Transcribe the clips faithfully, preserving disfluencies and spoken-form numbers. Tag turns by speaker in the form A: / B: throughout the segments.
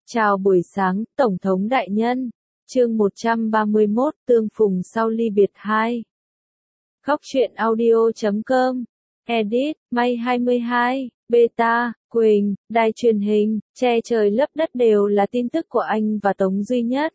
A: Chào buổi sáng, Tổng thống đại nhân. Chương một trăm ba mươi mốt, tương phùng sau ly biệt hai. Góc truyện audio chấm com. Edit, May hai mươi hai, Beta, Quỳnh, đài truyền hình, che trời lấp đất đều là tin tức của anh và Tống Duy Nhất.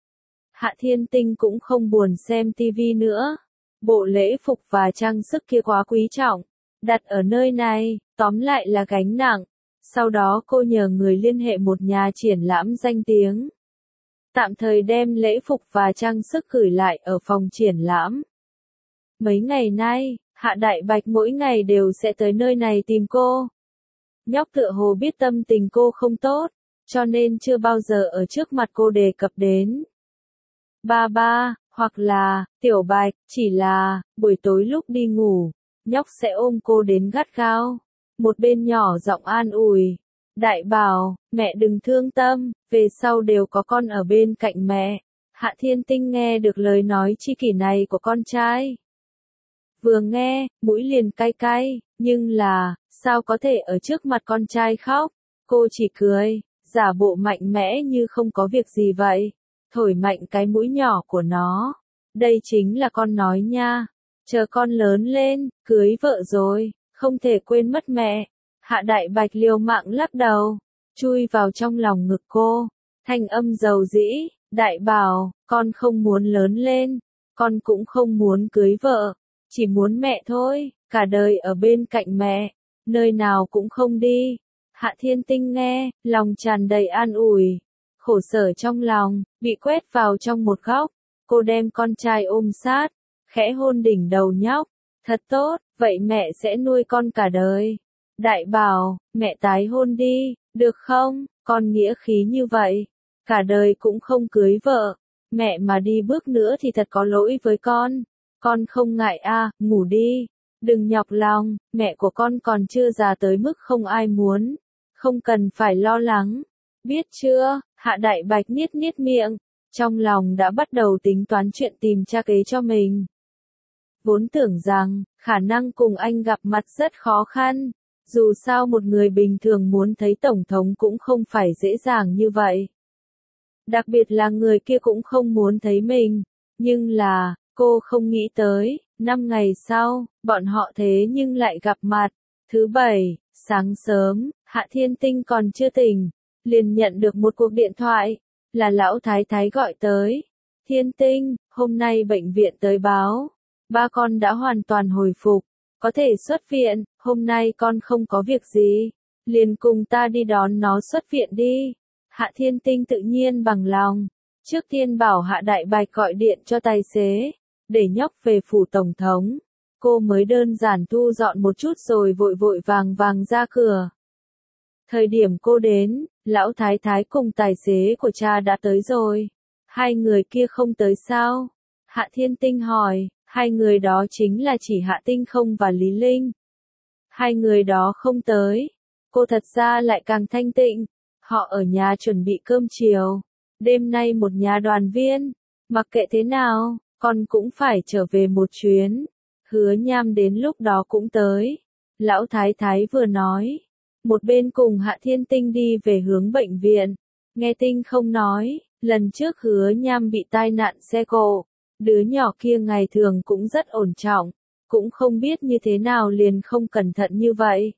A: Hạ Thiên Tinh cũng không buồn xem tivi nữa. Bộ lễ phục và trang sức kia quá quý trọng. Đặt ở nơi này, tóm lại là gánh nặng. Sau đó cô nhờ người liên hệ một nhà triển lãm danh tiếng. Tạm thời đem lễ phục và trang sức gửi lại ở phòng triển lãm. Mấy ngày nay, Hạ Đại Bạch mỗi ngày đều sẽ tới nơi này tìm cô. Nhóc tựa hồ biết tâm tình cô không tốt, cho nên chưa bao giờ ở trước mặt cô đề cập đến. Ba ba, hoặc là, Tiểu Bạch, chỉ là, buổi tối lúc đi ngủ, nhóc sẽ ôm cô đến gắt gao. Một bên nhỏ giọng an ủi. Đại bảo, mẹ đừng thương tâm, về sau đều có con ở bên cạnh mẹ. Hạ Thiên Tinh nghe được lời nói chi kỷ này của con trai. Vừa nghe, mũi liền cay cay, nhưng là, sao có thể ở trước mặt con trai khóc? Cô chỉ cười, giả bộ mạnh mẽ như không có việc gì vậy. Thổi mạnh cái mũi nhỏ của nó. Đây chính là con nói nha. Chờ con lớn lên, cưới vợ rồi. Không thể quên mất mẹ. Hạ Đại Bạch liều mạng lắc đầu, chui vào trong lòng ngực cô, thanh âm dầu dĩ, Đại bảo, con không muốn lớn lên, con cũng không muốn cưới vợ, chỉ muốn mẹ thôi, cả đời ở bên cạnh mẹ, nơi nào cũng không đi. Hạ Thiên Tinh nghe, lòng tràn đầy an ủi, khổ sở trong lòng, bị quét vào trong một góc, cô đem con trai ôm sát, khẽ hôn đỉnh đầu nhóc. Thật tốt, vậy mẹ sẽ nuôi con cả đời. Đại bảo, mẹ tái hôn đi, được không? Con nghĩa khí như vậy, cả đời cũng không cưới vợ. Mẹ mà đi bước nữa thì thật có lỗi với con. Con không ngại à, ngủ đi. Đừng nhọc lòng, mẹ của con còn chưa già tới mức không ai muốn. Không cần phải lo lắng. Biết chưa? Hạ Đại Bạch niết niết miệng. Trong lòng đã bắt đầu tính toán chuyện tìm cha kế cho mình. Vốn tưởng rằng, khả năng cùng anh gặp mặt rất khó khăn. Dù sao một người bình thường muốn thấy Tổng thống cũng không phải dễ dàng như vậy. Đặc biệt là người kia cũng không muốn thấy mình. Nhưng là, cô không nghĩ tới, năm ngày sau, bọn họ thế nhưng lại gặp mặt. Thứ bảy, sáng sớm, Hạ Thiên Tinh còn chưa tỉnh. Liền nhận được một cuộc điện thoại. Là lão thái thái gọi tới. Thiên Tinh, hôm nay bệnh viện tới báo. Ba con đã hoàn toàn hồi phục, có thể xuất viện, hôm nay con không có việc gì, liền cùng ta đi đón nó xuất viện đi. Hạ Thiên Tinh tự nhiên bằng lòng, trước tiên bảo Hạ Đại Bạch gọi điện cho tài xế, để nhóc về phủ Tổng thống. Cô mới đơn giản thu dọn một chút rồi vội vội vàng vàng ra cửa. Thời điểm cô đến, lão thái thái cùng tài xế của cha đã tới rồi. Hai người kia không tới sao? Hạ Thiên Tinh hỏi. Hai người đó chính là chỉ Hạ Tinh Không và Lý Linh. Hai người đó không tới. Cô thật ra lại càng thanh tịnh. Họ ở nhà chuẩn bị cơm chiều. Đêm nay một nhà đoàn viên. Mặc kệ thế nào, con cũng phải trở về một chuyến. Hứa Nham đến lúc đó cũng tới. Lão Thái Thái vừa nói. Một bên cùng Hạ Thiên Tinh đi về hướng bệnh viện. Nghe Tinh Không nói, lần trước Hứa Nham bị tai nạn xe cộ. Đứa nhỏ kia ngày thường cũng rất ổn trọng, cũng không biết như thế nào liền không cẩn thận như vậy.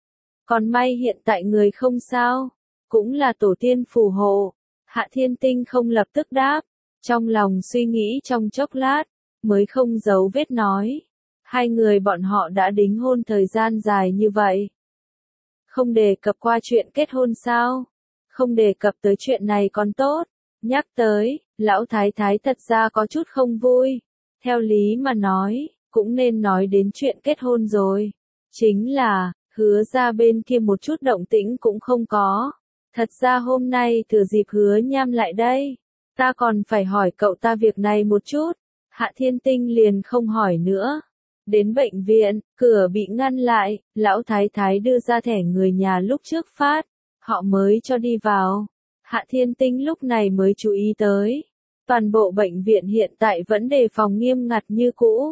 A: Còn may hiện tại người không sao, cũng là tổ tiên phù hộ. Hạ Thiên Tinh không lập tức đáp, trong lòng suy nghĩ trong chốc lát, mới không giấu vết nói. Hai người bọn họ đã đính hôn thời gian dài như vậy. Không đề cập qua chuyện kết hôn sao? Không đề cập tới chuyện này còn tốt. Nhắc tới, lão thái thái thật ra có chút không vui. Theo lý mà nói, cũng nên nói đến chuyện kết hôn rồi. Chính là, Hứa ra bên kia một chút động tĩnh cũng không có. Thật ra hôm nay thừa dịp Hứa Nham lại đây. Ta còn phải hỏi cậu ta việc này một chút. Hạ Thiên Tinh liền không hỏi nữa. Đến bệnh viện, cửa bị ngăn lại, lão thái thái đưa ra thẻ người nhà lúc trước phát. Họ mới cho đi vào. Hạ Thiên Tinh lúc này mới chú ý tới. Toàn bộ bệnh viện hiện tại vẫn đề phòng nghiêm ngặt như cũ.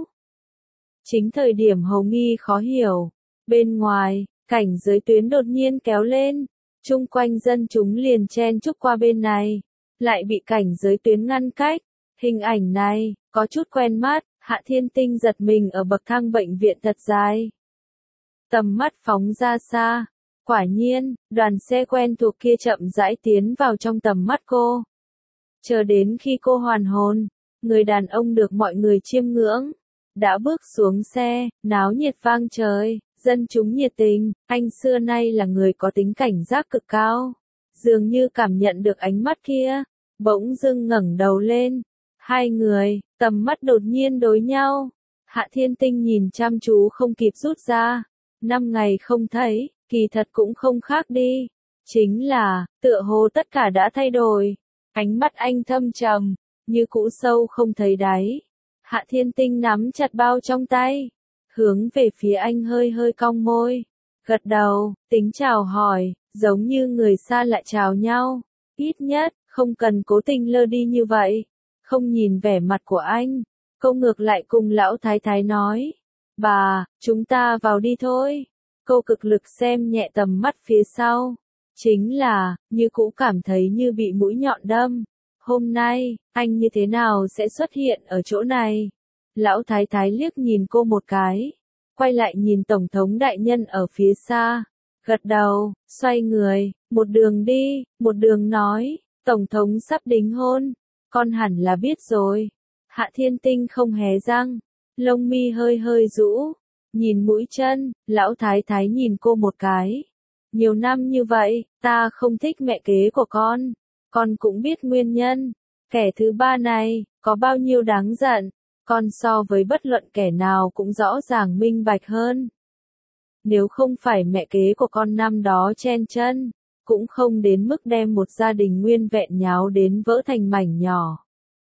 A: Chính thời điểm Hầu Nghi khó hiểu. Bên ngoài, cảnh giới tuyến đột nhiên kéo lên. chung quanh dân chúng liền chen chúc qua bên này, lại bị cảnh giới tuyến ngăn cách. Hình ảnh này, có chút quen mắt, Hạ Thiên Tinh giật mình ở bậc thang bệnh viện thật dài. Tầm mắt phóng ra xa, quả nhiên, đoàn xe quen thuộc kia chậm rãi tiến vào trong tầm mắt cô. Chờ đến khi cô hoàn hồn, người đàn ông được mọi người chiêm ngưỡng, đã bước xuống xe, náo nhiệt vang trời, dân chúng nhiệt tình, anh xưa nay là người có tính cảnh giác cực cao. Dường như cảm nhận được ánh mắt kia, bỗng dưng ngẩng đầu lên. Hai người, tầm mắt đột nhiên đối nhau. Hạ Thiên Tinh nhìn chăm chú không kịp rút ra. Năm ngày không thấy, kỳ thật cũng không khác đi. Chính là, tựa hồ tất cả đã thay đổi. Ánh mắt anh thâm trầm, như cũ sâu không thấy đáy. Hạ Thiên Tinh nắm chặt bao trong tay, hướng về phía anh hơi hơi cong môi, gật đầu, tính chào hỏi, giống như người xa lạ chào nhau. Ít nhất, không cần cố tình lơ đi như vậy. Không nhìn vẻ mặt của anh, cô ngược lại cùng lão thái thái nói, bà, chúng ta vào đi thôi. Cô cực lực xem nhẹ tầm mắt phía sau. Chính là, như cũ cảm thấy như bị mũi nhọn đâm. Hôm nay, anh như thế nào sẽ xuất hiện ở chỗ này? Lão thái thái liếc nhìn cô một cái, quay lại nhìn Tổng thống đại nhân ở phía xa, gật đầu, xoay người, một đường đi, một đường nói, Tổng thống sắp đính hôn, con hẳn là biết rồi. Hạ Thiên Tinh không hé răng, lông mi hơi hơi rũ, nhìn mũi chân, lão thái thái nhìn cô một cái. Nhiều năm như vậy, ta không thích mẹ kế của con, con cũng biết nguyên nhân. Kẻ thứ ba này, có bao nhiêu đáng giận, con so với bất luận kẻ nào cũng rõ ràng minh bạch hơn. Nếu không phải mẹ kế của con năm đó chen chân, cũng không đến mức đem một gia đình nguyên vẹn nháo đến vỡ thành mảnh nhỏ.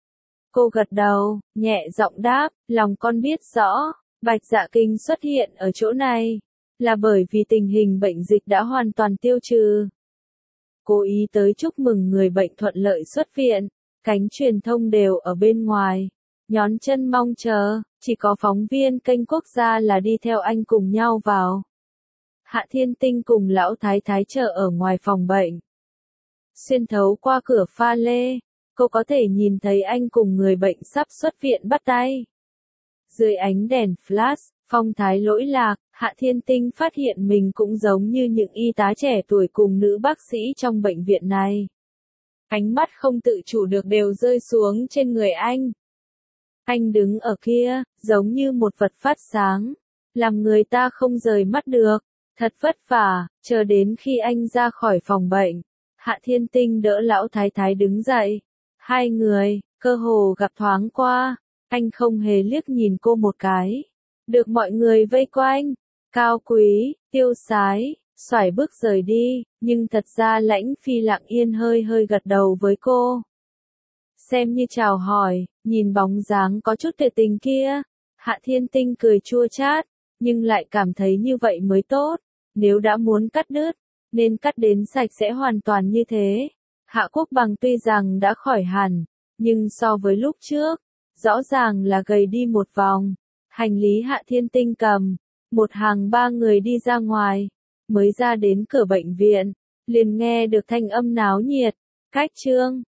A: Cô gật đầu, nhẹ giọng đáp, lòng con biết rõ, Bạch Dạ Kinh xuất hiện ở chỗ này, là bởi vì tình hình bệnh dịch đã hoàn toàn tiêu trừ. Cố ý tới chúc mừng người bệnh thuận lợi xuất viện, cánh truyền thông đều ở bên ngoài, nhón chân mong chờ, chỉ có phóng viên kênh quốc gia là đi theo anh cùng nhau vào. Hạ Thiên Tinh cùng lão thái thái chờ ở ngoài phòng bệnh. Xuyên thấu qua cửa pha lê, cô có thể nhìn thấy anh cùng người bệnh sắp xuất viện bắt tay. Dưới ánh đèn flash, phong thái lỗi lạc, Hạ Thiên Tinh phát hiện mình cũng giống như những y tá trẻ tuổi cùng nữ bác sĩ trong bệnh viện này. Ánh mắt không tự chủ được đều rơi xuống trên người anh. Anh đứng ở kia, giống như một vật phát sáng, làm người ta không rời mắt được. Thật vất vả, chờ đến khi anh ra khỏi phòng bệnh, Hạ Thiên Tinh đỡ lão thái thái đứng dậy. Hai người, cơ hồ gặp thoáng qua, anh không hề liếc nhìn cô một cái. Được mọi người vây quanh, cao quý, tiêu sái, xoải bước rời đi, nhưng thật ra Lãnh Phi lặng yên hơi hơi gật đầu với cô. Xem như chào hỏi, nhìn bóng dáng có chút tuyệt tình kia, Hạ Thiên Tinh cười chua chát, nhưng lại cảm thấy như vậy mới tốt. Nếu đã muốn cắt đứt, nên cắt đến sạch sẽ hoàn toàn như thế. Hạ Quốc Bằng tuy rằng đã khỏi hẳn, nhưng so với lúc trước, rõ ràng là gầy đi một vòng. Hành lý Hạ Thiên Tinh cầm, một hàng ba người đi ra ngoài, mới ra đến cửa bệnh viện, liền nghe được thanh âm náo nhiệt. Cách chương